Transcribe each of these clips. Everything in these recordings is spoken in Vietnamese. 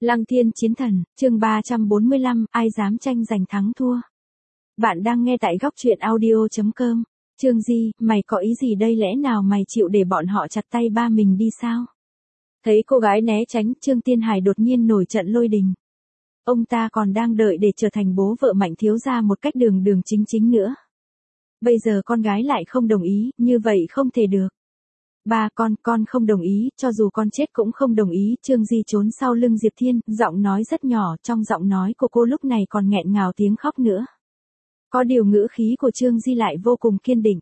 Lăng Thiên Chiến Thần, chương 345, ai dám tranh giành thắng thua. Bạn đang nghe tại góc truyện audio.com. Trương Di, mày có ý gì đây, lẽ nào mày chịu để bọn họ chặt tay ba mình đi sao? Thấy cô gái né tránh, Trương Tiên Hải đột nhiên nổi trận lôi đình. Ông ta còn đang đợi để trở thành bố vợ Mạnh thiếu gia một cách đường đường chính chính nữa. Bây giờ con gái lại không đồng ý, như vậy không thể được. Ba, con không đồng ý, cho dù con chết cũng không đồng ý. Trương Di trốn sau lưng Diệp Thiên, giọng nói rất nhỏ, trong giọng nói của cô lúc này còn nghẹn ngào tiếng khóc nữa. Có điều ngữ khí của Trương Di lại vô cùng kiên định.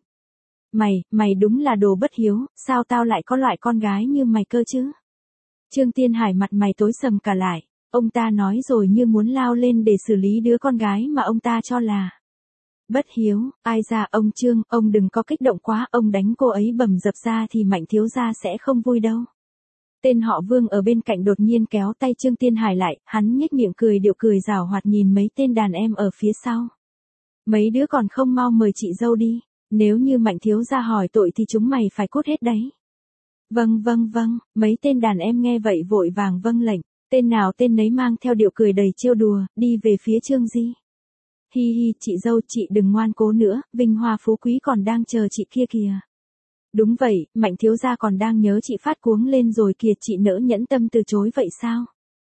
Mày đúng là đồ bất hiếu, sao tao lại có loại con gái như mày cơ chứ? Trương Tiên Hải mặt mày tối sầm cả lại, ông ta nói rồi như muốn lao lên để xử lý đứa con gái mà ông ta cho là bất hiếu. Ai ra ông Trương, ông đừng có kích động quá, ông đánh cô ấy bầm dập ra thì Mạnh thiếu gia sẽ không vui đâu. Tên họ Vương ở bên cạnh đột nhiên kéo tay Trương Tiên Hải lại, hắn nhếch miệng cười điệu cười giảo hoạt nhìn mấy tên đàn em ở phía sau. Mấy đứa còn không mau mời chị dâu đi, nếu như Mạnh thiếu gia hỏi tội thì chúng mày phải cút hết đấy. Vâng, mấy tên đàn em nghe vậy vội vàng vâng lệnh, tên nào tên nấy mang theo điệu cười đầy trêu đùa, đi về phía Trương Di. Hi hi, chị dâu, chị đừng ngoan cố nữa, vinh hoa phú quý còn đang chờ chị kia kìa. Đúng vậy, Mạnh thiếu gia còn đang nhớ chị phát cuống lên rồi kìa, chị nỡ nhẫn tâm từ chối vậy sao?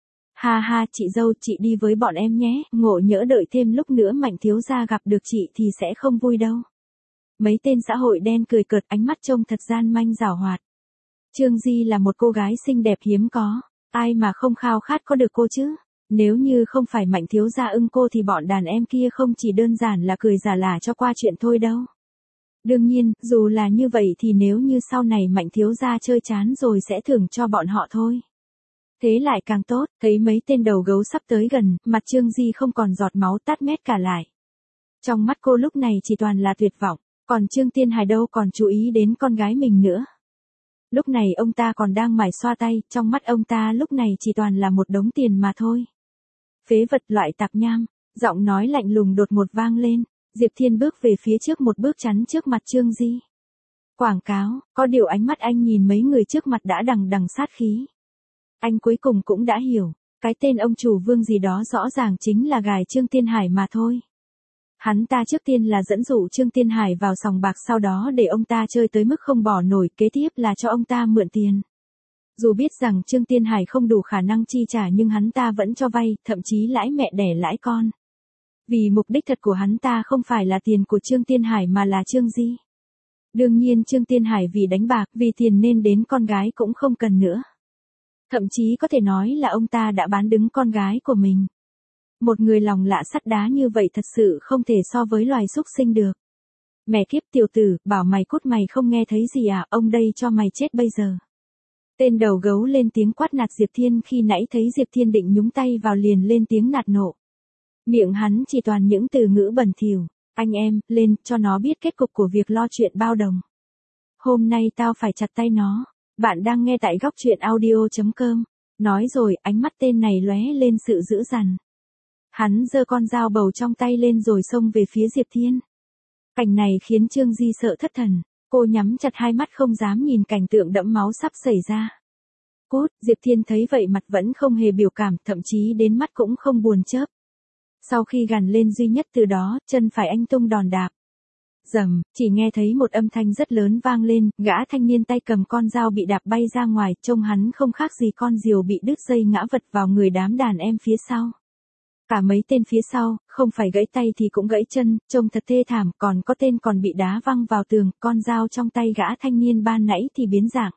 Ha ha, chị dâu, chị đi với bọn em nhé, ngộ nhỡ đợi thêm lúc nữa Mạnh thiếu gia gặp được chị thì sẽ không vui đâu. Mấy tên xã hội đen cười cợt, ánh mắt trông thật gian manh giảo hoạt. Trương Di là một cô gái xinh đẹp hiếm có, ai mà không khao khát có được cô chứ? Nếu như không phải Mạnh thiếu gia ưng cô thì bọn đàn em kia không chỉ đơn giản là cười giả lả cho qua chuyện thôi đâu. Đương nhiên, dù là như vậy thì nếu như sau này Mạnh thiếu gia chơi chán rồi sẽ thưởng cho bọn họ thôi. Thế lại càng tốt, thấy mấy tên đầu gấu sắp tới gần, mặt Trương Di không còn giọt máu tát mét cả lại. Trong mắt cô lúc này chỉ toàn là tuyệt vọng, còn Trương Tiên Hải đâu còn chú ý đến con gái mình nữa. Lúc này ông ta còn đang mải xoa tay, trong mắt ông ta lúc này chỉ toàn là một đống tiền mà thôi. Phế vật, loại tạp nham, giọng nói lạnh lùng đột ngột vang lên, Diệp Thiên bước về phía trước một bước chắn trước mặt Trương Di. Quảng cáo, có điều ánh mắt anh nhìn mấy người trước mặt đã đằng đằng sát khí. Anh cuối cùng cũng đã hiểu, cái tên ông chủ Vương gì đó rõ ràng chính là gài Trương Tiên Hải mà thôi. Hắn ta trước tiên là dẫn dụ Trương Tiên Hải vào sòng bạc, sau đó để ông ta chơi tới mức không bỏ nổi, kế tiếp là cho ông ta mượn tiền. Dù biết rằng Trương Tiên Hải không đủ khả năng chi trả nhưng hắn ta vẫn cho vay, thậm chí lãi mẹ đẻ lãi con. Vì mục đích thật của hắn ta không phải là tiền của Trương Tiên Hải mà là Trương Di. Đương nhiên Trương Tiên Hải vì đánh bạc, vì tiền nên đến con gái cũng không cần nữa. Thậm chí có thể nói là ông ta đã bán đứng con gái của mình. Một người lòng lạ sắt đá như vậy thật sự không thể so với loài súc sinh được. Mẹ kiếp, tiểu tử, bảo mày cút mày không nghe thấy gì à, ông đây cho mày chết bây giờ. Tên đầu gấu lên tiếng quát nạt Diệp Thiên, khi nãy thấy Diệp Thiên định nhúng tay vào liền lên tiếng nạt nộ. Miệng hắn chỉ toàn những từ ngữ bẩn thỉu. Anh em, lên, cho nó biết kết cục của việc lo chuyện bao đồng. Hôm nay tao phải chặt tay nó. Bạn đang nghe tại góc truyện audio.com. Nói rồi, ánh mắt tên này lóe lên sự dữ dằn. Hắn giơ con dao bầu trong tay lên rồi xông về phía Diệp Thiên. Cảnh này khiến Trương Di sợ thất thần. Cô nhắm chặt hai mắt không dám nhìn cảnh tượng đẫm máu sắp xảy ra. Cút, Diệp Thiên thấy vậy mặt vẫn không hề biểu cảm, thậm chí đến mắt cũng không buồn chớp. Sau khi gằn lên duy nhất từ đó, chân phải anh tung đòn đạp. Rầm, chỉ nghe thấy một âm thanh rất lớn vang lên, gã thanh niên tay cầm con dao bị đạp bay ra ngoài, trông hắn không khác gì con diều bị đứt dây ngã vật vào người đám đàn em phía sau. Cả mấy tên phía sau, không phải gãy tay thì cũng gãy chân, trông thật thê thảm, còn có tên còn bị đá văng vào tường, con dao trong tay gã thanh niên ban nãy thì biến dạng.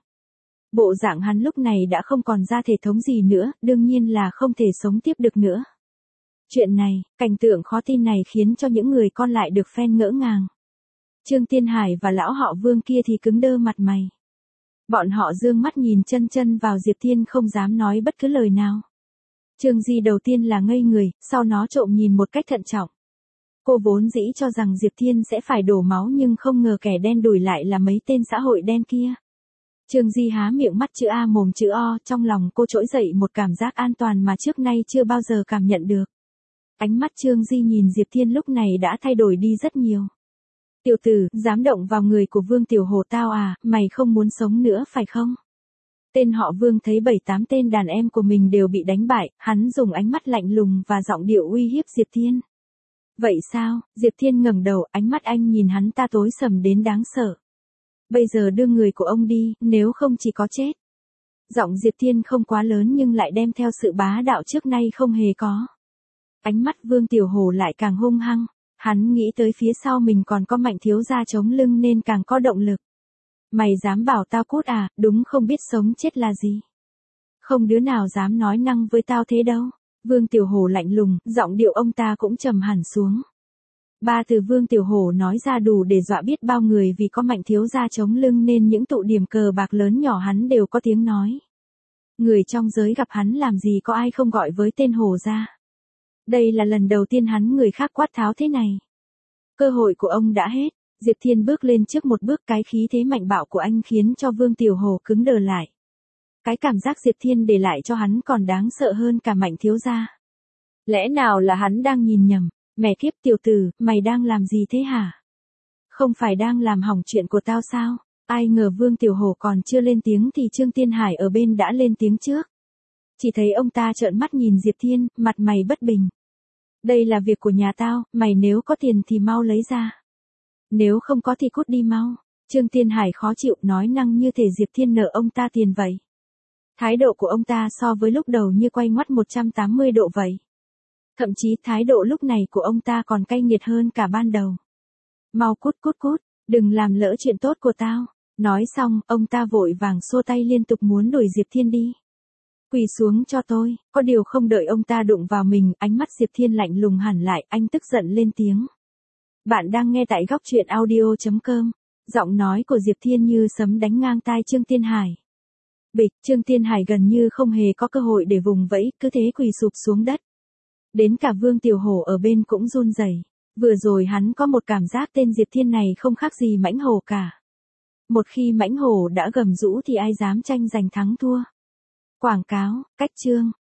Bộ dạng hắn lúc này đã không còn ra thể thống gì nữa, đương nhiên là không thể sống tiếp được nữa. Chuyện này, cảnh tượng khó tin này khiến cho những người còn lại được phen ngỡ ngàng. Trương Tiên Hải và lão họ Vương kia thì cứng đơ mặt mày. Bọn họ dương mắt nhìn chân vào Diệp Thiên không dám nói bất cứ lời nào. Trương Di đầu tiên là ngây người, sau nó trộm nhìn một cách thận trọng. Cô vốn dĩ cho rằng Diệp Thiên sẽ phải đổ máu nhưng không ngờ kẻ đen đủi lại là mấy tên xã hội đen kia. Trương Di há miệng mắt chữ A mồm chữ O, trong lòng cô trỗi dậy một cảm giác an toàn mà trước nay chưa bao giờ cảm nhận được. Ánh mắt Trương Di nhìn Diệp Thiên lúc này đã thay đổi đi rất nhiều. Tiểu tử, dám động vào người của Vương Tiểu Hồ tao à, mày không muốn sống nữa phải không? Tên họ Vương thấy 7-8 tên đàn em của mình đều bị đánh bại, hắn dùng ánh mắt lạnh lùng và giọng điệu uy hiếp Diệp Thiên. Vậy sao? Diệp Thiên ngẩng đầu, ánh mắt anh nhìn hắn ta tối sầm đến đáng sợ. Bây giờ đưa người của ông đi, nếu không chỉ có chết. Giọng Diệp Thiên không quá lớn nhưng lại đem theo sự bá đạo trước nay không hề có. Ánh mắt Vương Tiểu Hổ lại càng hung hăng, hắn nghĩ tới phía sau mình còn có Mạnh thiếu gia chống lưng nên càng có động lực. Mày dám bảo tao cút à, đúng không biết sống chết là gì. Không đứa nào dám nói năng với tao thế đâu. Vương Tiểu Hổ lạnh lùng, giọng điệu ông ta cũng trầm hẳn xuống. Ba từ Vương Tiểu Hổ nói ra đủ để dọa biết bao người, vì có Mạnh thiếu gia chống lưng nên những tụ điểm cờ bạc lớn nhỏ hắn đều có tiếng nói. Người trong giới gặp hắn làm gì có ai không gọi với tên Hổ gia. Đây là lần đầu tiên hắn người khác quát tháo thế này. Cơ hội của ông đã hết. Diệp Thiên bước lên trước một bước, cái khí thế mạnh bạo của anh khiến cho Vương Tiểu Hổ cứng đờ lại. Cái cảm giác Diệp Thiên để lại cho hắn còn đáng sợ hơn cả Mạnh thiếu gia. Lẽ nào là hắn đang nhìn nhầm? Mẹ kiếp tiểu tử, mày đang làm gì thế hả? Không phải đang làm hỏng chuyện của tao sao? Ai ngờ Vương Tiểu Hổ còn chưa lên tiếng thì Trương Tiên Hải ở bên đã lên tiếng trước. Chỉ thấy ông ta trợn mắt nhìn Diệp Thiên, mặt mày bất bình. Đây là việc của nhà tao, mày nếu có tiền thì mau lấy ra. Nếu không có thì cút đi mau. Trương Tiên Hải khó chịu, nói năng như thể Diệp Thiên nợ ông ta tiền vậy. Thái độ của ông ta so với lúc đầu như quay ngoắt 180 độ vậy. Thậm chí thái độ lúc này của ông ta còn cay nghiệt hơn cả ban đầu. Mau cút cút cút, đừng làm lỡ chuyện tốt của tao. Nói xong, ông ta vội vàng xua tay liên tục muốn đuổi Diệp Thiên đi. Quỳ xuống cho tôi. Có điều không đợi ông ta đụng vào mình, ánh mắt Diệp Thiên lạnh lùng hẳn lại, anh tức giận lên tiếng. Bạn đang nghe tại góc truyện audio.com. Giọng nói của Diệp Thiên như sấm đánh ngang tai Trương Tiên Hải. Bịch, Trương Tiên Hải gần như không hề có cơ hội để vùng vẫy, cứ thế quỳ sụp xuống đất. Đến cả Vương Tiểu Hổ ở bên cũng run rẩy. Vừa rồi hắn có một cảm giác tên Diệp Thiên này không khác gì mãnh hổ cả. Một khi mãnh hổ đã gầm rũ thì ai dám tranh giành thắng thua. Quảng cáo, cách chương.